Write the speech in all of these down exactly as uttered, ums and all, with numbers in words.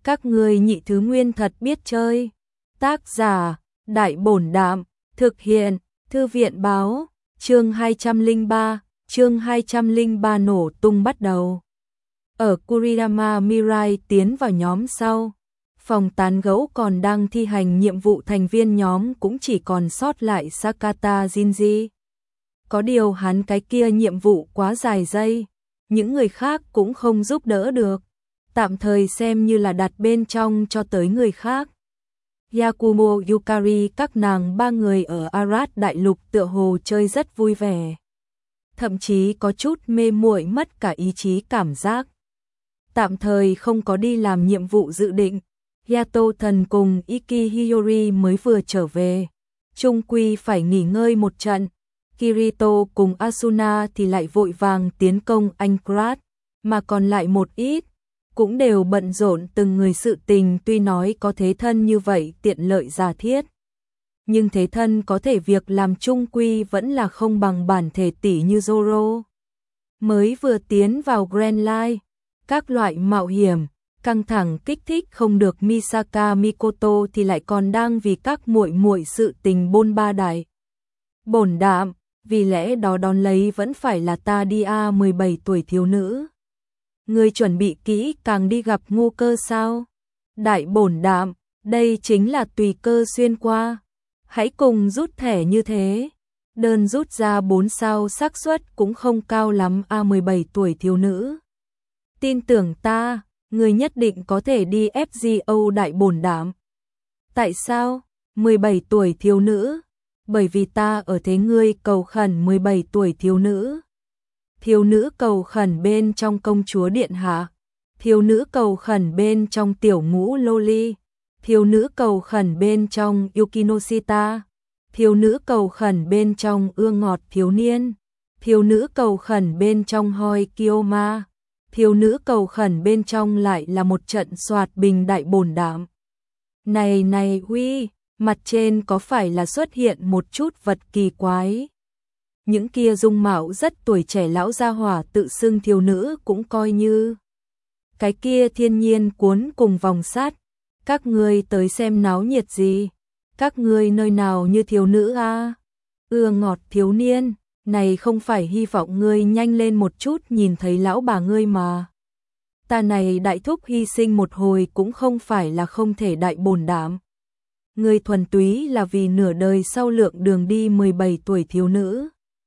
Các ngươi nhị thứ nguyên thật biết chơi. Tác giả, Đại Bổn Đạm, thực hiện, Thư viện báo, chương hai trăm lẻ ba, chương hai trăm lẻ ba nổ tung bắt đầu. Ở Kuriyama Mirai tiến vào nhóm sau, phòng tán gẫu còn đang thi hành nhiệm vụ, thành viên nhóm cũng chỉ còn sót lại Sakata Shinji. Có điều hắn cái kia nhiệm vụ quá dài dây, những người khác cũng không giúp đỡ được, tạm thời xem như là đặt bên trong cho tới người khác. Yakumo Yukari các nàng ba người ở Arad Đại Lục tựa hồ chơi rất vui vẻ, thậm chí có chút mê muội mất cả ý chí cảm giác. Tạm thời không có đi làm nhiệm vụ dự định. Yato Thần cùng Iki Hiyori mới vừa trở về, chung quy phải nghỉ ngơi một trận. Kirito cùng Asuna thì lại vội vàng tiến công Aincrad, mà còn lại một ít cũng đều bận rộn từng người sự tình. Tuy nói có thế thân như vậy tiện lợi giả thiết, nhưng thế thân có thể việc làm chung quy vẫn là không bằng bản thể tỷ như Zoro. Mới vừa tiến vào Grand Line, các loại mạo hiểm, căng thẳng kích thích không được. Misaka Mikoto thì lại còn đang vì các muội muội sự tình bôn ba đại bổn đạm, vì lẽ đó đón lấy vẫn phải là ta đi a. mười bảy tuổi thiếu nữ. Người chuẩn bị kỹ càng đi gặp ngu cơ sao? Đại bổn đạm, đây chính là tùy cơ xuyên qua. Hãy cùng rút thẻ như thế. Đơn rút ra bốn sao xác suất cũng không cao lắm a. mười bảy tuổi thiếu nữ. Tin tưởng ta, người nhất định có thể đi ép giê ô. Đại bổn đạm. Tại sao? mười bảy tuổi thiếu nữ. Bởi vì ta ở thế ngươi cầu khẩn. Mười bảy tuổi thiếu nữ. Thiếu nữ cầu khẩn bên trong công chúa điện hạ. Thiếu nữ cầu khẩn bên trong tiểu ngũ loli. Thiếu nữ cầu khẩn bên trong Yukinoshita. Thiếu nữ cầu khẩn bên trong ương ngọt thiếu niên. Thiếu nữ cầu khẩn bên trong Hoi Kyoma. Thiếu nữ cầu khẩn bên trong lại là một trận soạt bình. Đại bổn đạm. Này này huy, mặt trên có phải là xuất hiện một chút vật kỳ quái? Những kia dung mạo rất tuổi trẻ lão gia hỏa tự xưng thiếu nữ cũng coi như. Cái kia thiên nhiên cuốn cùng vòng sát. Các ngươi tới xem náo nhiệt gì? Các ngươi nơi nào như thiếu nữ a? À? Ưa ngọt thiếu niên, này không phải hy vọng ngươi nhanh lên một chút nhìn thấy lão bà ngươi mà. Ta này đại thúc hy sinh một hồi cũng không phải là không thể. Đại bổn đạm. Ngươi thuần túy là vì nửa đời sau lượng đường đi. Mười bảy tuổi thiếu nữ.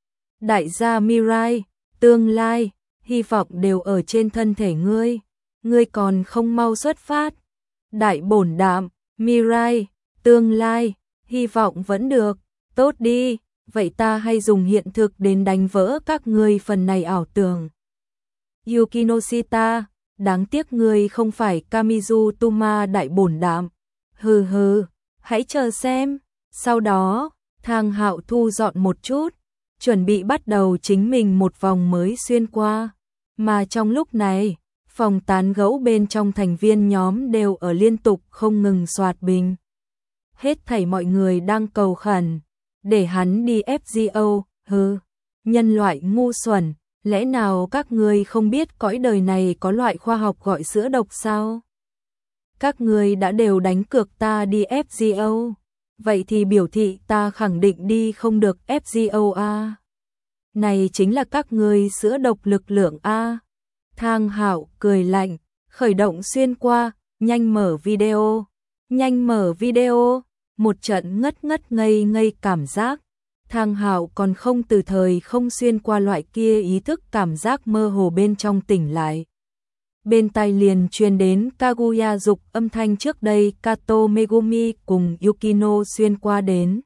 Đại gia Mirai, tương lai, hy vọng đều ở trên thân thể ngươi. Ngươi còn không mau xuất phát. Đại bổn đạm, Mirai, tương lai, hy vọng vẫn được. Tốt đi, vậy ta hay dùng hiện thực đến đánh vỡ các ngươi phần này ảo tưởng. Yukinoshita, đáng tiếc ngươi không phải Kamizu Tuma. Đại bổn đạm. Hừ hừ, hãy chờ xem. Sau đó, Thang Hạo thu dọn một chút, chuẩn bị bắt đầu chính mình một vòng mới xuyên qua. Mà trong lúc này, phòng tán gẫu bên trong thành viên nhóm đều ở liên tục không ngừng soạt bình. Hết thảy mọi người đang cầu khẩn để hắn đi ép giê ô. Hừ, nhân loại ngu xuẩn, lẽ nào các ngươi không biết cõi đời này có loại khoa học gọi sữa độc sao? Các ngươi đã đều đánh cược ta đi ép giê ô, vậy thì biểu thị ta khẳng định đi không được ép giê ô a. Này chính là các ngươi sữa độc lực lượng a. Thang Hạo cười lạnh, khởi động xuyên qua, nhanh mở video, nhanh mở video. Một trận ngất ngất ngây ngây cảm giác. Thang Hạo còn không từ thời không xuyên qua loại kia ý thức cảm giác mơ hồ bên trong tỉnh lại. Bên tai liền truyền đến Kaguya dục âm thanh trước đây Kato Megumi cùng Yukino xuyên qua đến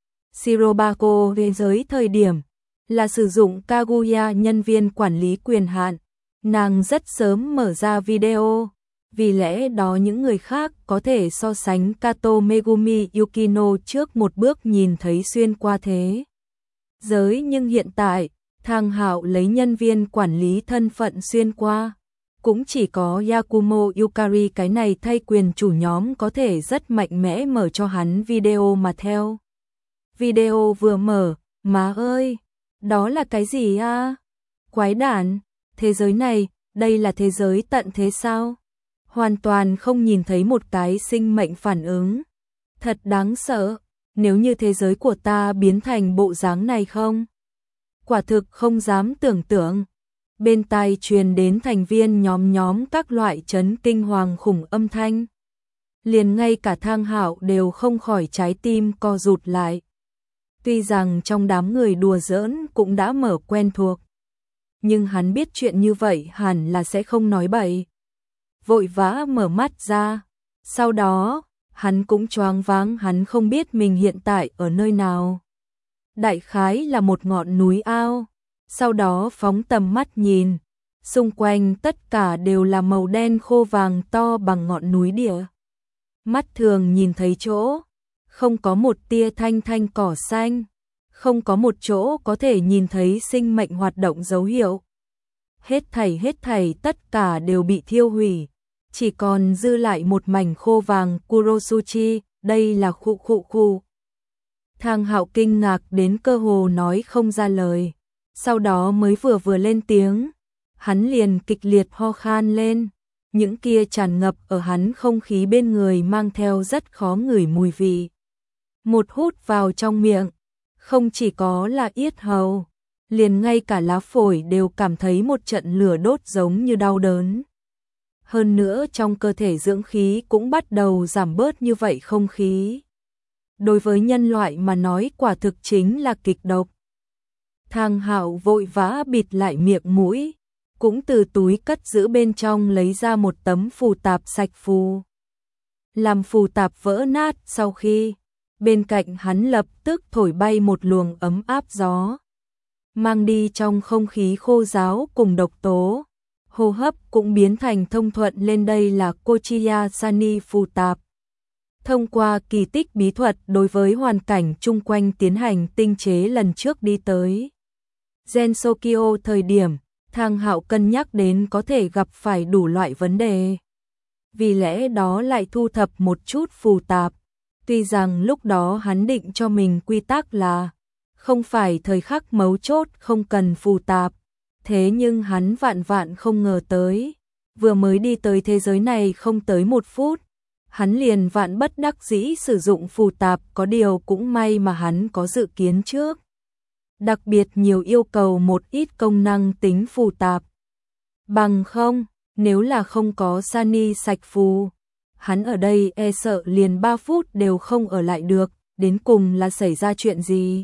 Shirobako thế giới thời điểm là sử dụng Kaguya nhân viên quản lý quyền hạn. Nàng rất sớm mở ra video, vì lẽ đó những người khác có thể so sánh Kato Megumi Yukino trước một bước nhìn thấy xuyên qua thế giới. Nhưng hiện tại, Thang Hạo lấy nhân viên quản lý thân phận xuyên qua. Cũng chỉ có Yakumo Yukari cái này thay quyền chủ nhóm có thể rất mạnh mẽ mở cho hắn video mà theo. Video vừa mở, má ơi, đó là cái gì a? À? Quái đản, thế giới này, đây là thế giới tận thế sao? hoàn toàn không nhìn thấy một cái sinh mệnh phản ứng. Thật đáng sợ, nếu như thế giới của ta biến thành bộ dáng này không? Quả thực không dám tưởng tượng. Bên tai truyền đến thành viên nhóm nhóm các loại chấn kinh hoàng khủng âm thanh. Liền ngay cả Thang Hạo đều không khỏi trái tim co rụt lại. Tuy rằng trong đám người đùa giỡn cũng đã mở quen thuộc, nhưng hắn biết chuyện như vậy hẳn là sẽ không nói bậy. Vội vã mở mắt ra, sau đó, hắn cũng choáng váng, hắn không biết mình hiện tại ở nơi nào. Đại khái là một ngọn núi ao, sau đó phóng tầm mắt nhìn, xung quanh tất cả đều là màu đen khô vàng to bằng ngọn núi địa. Mắt thường nhìn thấy chỗ, không có một tia thanh thanh cỏ xanh, không có một chỗ có thể nhìn thấy sinh mệnh hoạt động dấu hiệu. Hết thảy hết thảy tất cả đều bị thiêu hủy, chỉ còn dư lại một mảnh khô vàng Kurosuchi, đây là khu khu khu. Thang Hạo kinh ngạc đến cơ hồ nói không ra lời, sau đó mới vừa vừa lên tiếng, hắn liền kịch liệt ho khan lên, những kia tràn ngập ở hắn không khí bên người mang theo rất khó ngửi mùi vị. Một hút vào trong miệng, không chỉ có là yết hầu, liền ngay cả lá phổi đều cảm thấy một trận lửa đốt giống như đau đớn. Hơn nữa trong cơ thể dưỡng khí cũng bắt đầu giảm bớt như vậy không khí. Đối với nhân loại mà nói quả thực chính là kịch độc. Thang Hạo vội vã bịt lại miệng mũi, cũng từ túi cất giữ bên trong lấy ra một tấm phù tạp sạch phù. Làm phù tạp vỡ nát sau khi, bên cạnh hắn lập tức thổi bay một luồng ấm áp gió, mang đi trong không khí khô ráo cùng độc tố. Hô hấp cũng biến thành thông thuận lên, đây là Kochiya Sani phù tạp. Thông qua kỳ tích bí thuật đối với hoàn cảnh chung quanh tiến hành tinh chế lần trước đi tới Gensokyo thời điểm, Thang Hạo cân nhắc đến có thể gặp phải đủ loại vấn đề. Vì lẽ đó lại thu thập một chút phù tạp. Tuy rằng lúc đó hắn định cho mình quy tắc là không phải thời khắc mấu chốt không cần phù tạp. Thế nhưng hắn vạn vạn không ngờ tới, vừa mới đi tới thế giới này không tới một phút, hắn liền vạn bất đắc dĩ sử dụng phù tạp, có điều cũng may mà hắn có dự kiến trước. Đặc biệt nhiều yêu cầu một ít công năng tính phù tạp. Bằng không, nếu là không có Sani sạch phù, hắn ở đây e sợ liền ba phút đều không ở lại được, đến cùng là xảy ra chuyện gì.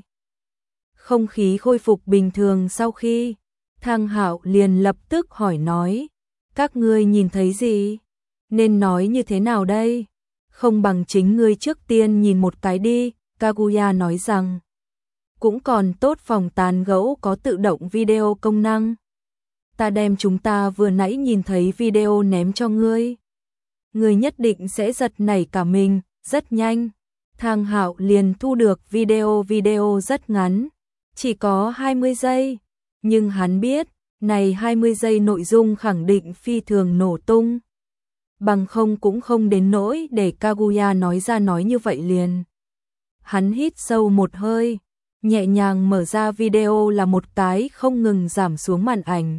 Không khí khôi phục bình thường sau khi, Thang Hạo liền lập tức hỏi nói, các ngươi nhìn thấy gì? Nên nói như thế nào đây? Không bằng chính ngươi trước tiên nhìn một cái đi, Kaguya nói rằng. Cũng còn tốt phòng tán gẫu có tự động video công năng. Ta đem chúng ta vừa nãy nhìn thấy video ném cho ngươi. Ngươi nhất định sẽ giật nảy cả mình, rất nhanh. Thang Hạo liền thu được video video rất ngắn, chỉ có hai mươi giây. Nhưng hắn biết, này hai mươi giây nội dung khẳng định phi thường nổ tung. Bằng không cũng không đến nỗi để Kaguya nói ra nói như vậy liền. Hắn hít sâu một hơi, nhẹ nhàng mở ra video là một cái không ngừng giảm xuống màn ảnh.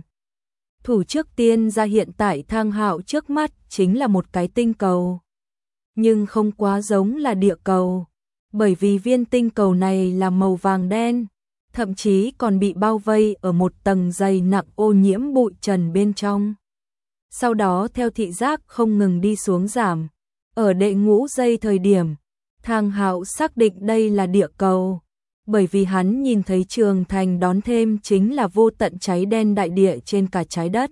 Thủ trước tiên ra hiện tại Thang Hạo trước mắt chính là một cái tinh cầu. Nhưng không quá giống là địa cầu, bởi vì viên tinh cầu này là màu vàng đen, thậm chí còn bị bao vây ở một tầng dày nặng ô nhiễm bụi trần bên trong. Sau đó theo thị giác không ngừng đi xuống giảm, ở đệ ngũ giây thời điểm, Thang Hạo xác định đây là địa cầu, bởi vì hắn nhìn thấy trường thành đón thêm chính là vô tận cháy đen đại địa trên cả trái đất.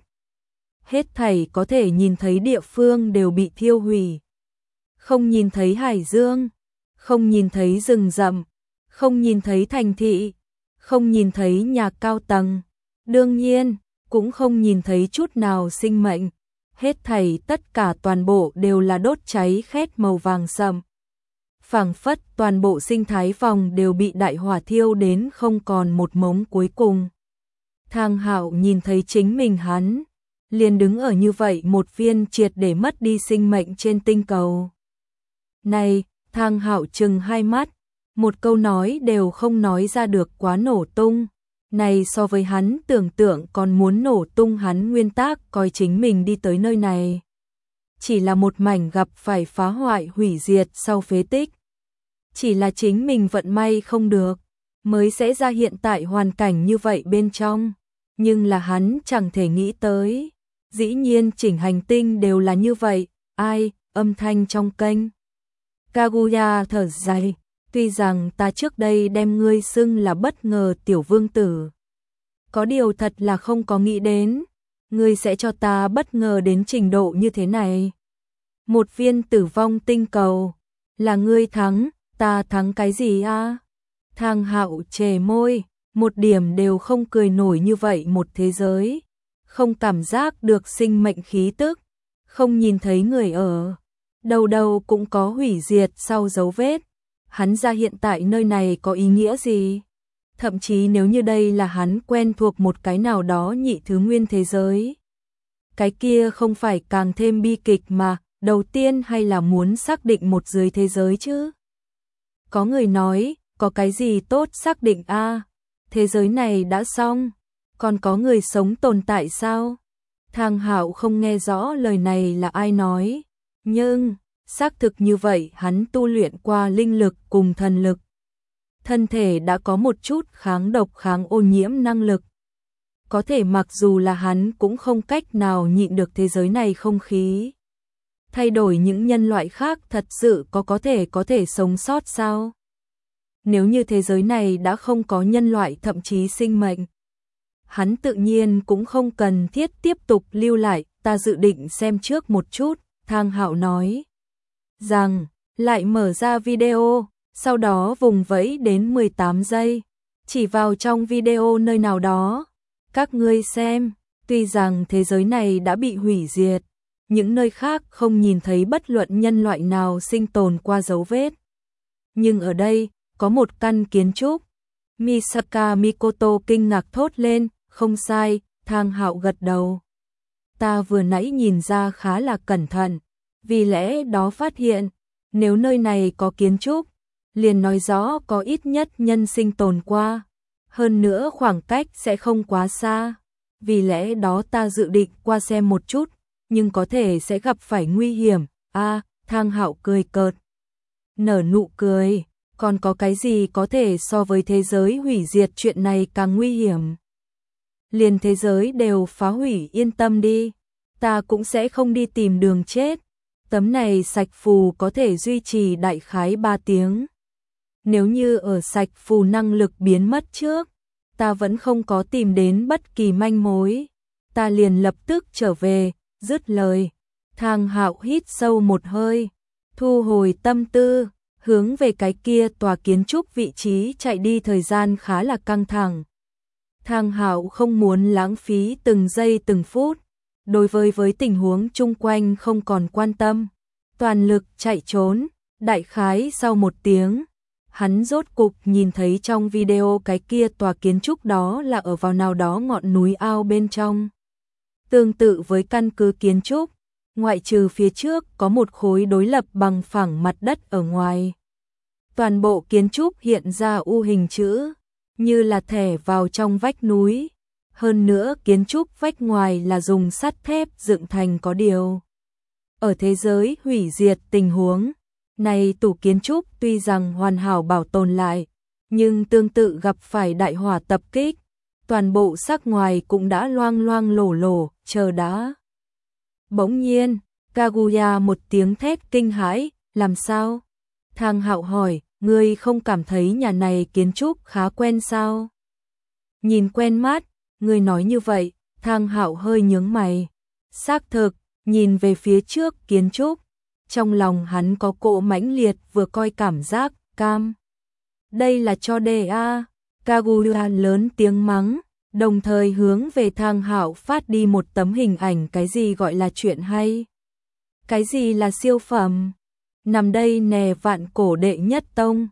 Hết thảy có thể nhìn thấy địa phương đều bị thiêu hủy. Không nhìn thấy hải dương, không nhìn thấy rừng rậm, không nhìn thấy thành thị, không nhìn thấy nhà cao tầng, đương nhiên, cũng không nhìn thấy chút nào sinh mệnh. Hết thảy tất cả toàn bộ đều là đốt cháy khét màu vàng sậm. Phảng phất toàn bộ sinh thái vòng đều bị đại hỏa thiêu đến không còn một mống cuối cùng. Thang Hạo nhìn thấy chính mình hắn, liền đứng ở như vậy một viên triệt để mất đi sinh mệnh trên tinh cầu. Này, Thang Hạo trừng hai mắt, một câu nói đều không nói ra được, quá nổ tung. Này so với hắn tưởng tượng còn muốn nổ tung, hắn nguyên tắc coi chính mình đi tới nơi này chỉ là một mảnh gặp phải phá hoại hủy diệt sau phế tích. Chỉ là chính mình vận may không được, mới sẽ ra hiện tại hoàn cảnh như vậy bên trong. Nhưng là hắn chẳng thể nghĩ tới. Dĩ nhiên chỉnh hành tinh đều là như vậy. Ai, âm thanh trong kênh. Kaguya thở dài. Tuy rằng ta trước đây đem ngươi xưng là bất ngờ tiểu vương tử. Có điều thật là không có nghĩ đến. Ngươi sẽ cho ta bất ngờ đến trình độ như thế này. Một viên tử vong tinh cầu. Là ngươi thắng, ta thắng cái gì a? Thang Hạo chề môi, một điểm đều không cười nổi như vậy một thế giới. Không cảm giác được sinh mệnh khí tức, không nhìn thấy người ở. Đầu đầu cũng có hủy diệt sau dấu vết. Hắn ra hiện tại nơi này có ý nghĩa gì? Thậm chí nếu như đây là hắn quen thuộc một cái nào đó nhị thứ nguyên thế giới. Cái kia không phải càng thêm bi kịch mà, đầu tiên hay là muốn xác định một dưới thế giới chứ? Có người nói, có cái gì tốt xác định a? Thế giới này đã xong, còn có người sống tồn tại sao? Thang Hạo không nghe rõ lời này là ai nói, nhưng xác thực như vậy, hắn tu luyện qua linh lực cùng thần lực. Thân thể đã có một chút kháng độc kháng ô nhiễm năng lực. Có thể mặc dù là hắn cũng không cách nào nhịn được thế giới này không khí. Thay đổi những nhân loại khác thật sự có có thể có thể sống sót sao? Nếu như thế giới này đã không có nhân loại thậm chí sinh mệnh, hắn tự nhiên cũng không cần thiết tiếp tục lưu lại, ta dự định xem trước một chút, Thang Hạo nói. Rằng, lại mở ra video, sau đó vùng vẫy đến mười tám giây, chỉ vào trong video nơi nào đó. Các ngươi xem, tuy rằng thế giới này đã bị hủy diệt, những nơi khác không nhìn thấy bất luận nhân loại nào sinh tồn qua dấu vết. Nhưng ở đây, có một căn kiến trúc. Misaka Mikoto kinh ngạc thốt lên, không sai, Thang Hạo gật đầu. Ta vừa nãy nhìn ra khá là cẩn thận, vì lẽ đó phát hiện, nếu nơi này có kiến trúc, liền nói rõ có ít nhất nhân sinh tồn qua. Hơn nữa khoảng cách sẽ không quá xa, vì lẽ đó ta dự định qua xem một chút, nhưng có thể sẽ gặp phải nguy hiểm. A, Thang Hạo cười cợt, nở nụ cười, còn có cái gì có thể so với thế giới hủy diệt chuyện này càng nguy hiểm? Liền thế giới đều phá hủy, yên tâm đi, ta cũng sẽ không đi tìm đường chết. Tấm này sạch phù có thể duy trì đại khái ba tiếng. Nếu như ở sạch phù năng lực biến mất trước, ta vẫn không có tìm đến bất kỳ manh mối, ta liền lập tức trở về. Dứt lời, Thang Hạo hít sâu một hơi, thu hồi tâm tư, hướng về cái kia tòa kiến trúc vị trí chạy đi. Thời gian khá là căng thẳng. Thang Hạo không muốn lãng phí từng giây từng phút, đối với với tình huống chung quanh không còn quan tâm, toàn lực chạy trốn. Đại khái sau một tiếng, hắn rốt cục nhìn thấy trong video cái kia tòa kiến trúc đó là ở vào nào đó ngọn núi ao bên trong. Tương tự với căn cứ kiến trúc, ngoại trừ phía trước có một khối đối lập bằng phẳng mặt đất ở ngoài. Toàn bộ kiến trúc hiện ra u hình chữ, như là thẻ vào trong vách núi. Hơn nữa kiến trúc vách ngoài là dùng sắt thép dựng thành. Có điều, ở thế giới hủy diệt tình huống này, tủ kiến trúc tuy rằng hoàn hảo bảo tồn lại, nhưng tương tự gặp phải đại hỏa tập kích, toàn bộ sắc ngoài cũng đã loang loang lổ lổ, chờ đã. Bỗng nhiên, Kaguya một tiếng thét kinh hãi, làm sao? Thang Hạo hỏi, ngươi không cảm thấy nhà này kiến trúc khá quen sao? Nhìn quen mắt, ngươi nói như vậy, Thang Hạo hơi nhướng mày. Xác thực, nhìn về phía trước kiến trúc, trong lòng hắn có cỗ mãnh liệt vừa coi cảm giác cam. Đây là cho đề a. Kaguya lớn tiếng mắng, đồng thời hướng về Thang Hạo phát đi một tấm hình ảnh. Cái gì gọi là chuyện hay? Cái gì là siêu phẩm? Nằm đây nè, vạn cổ đệ nhất tông,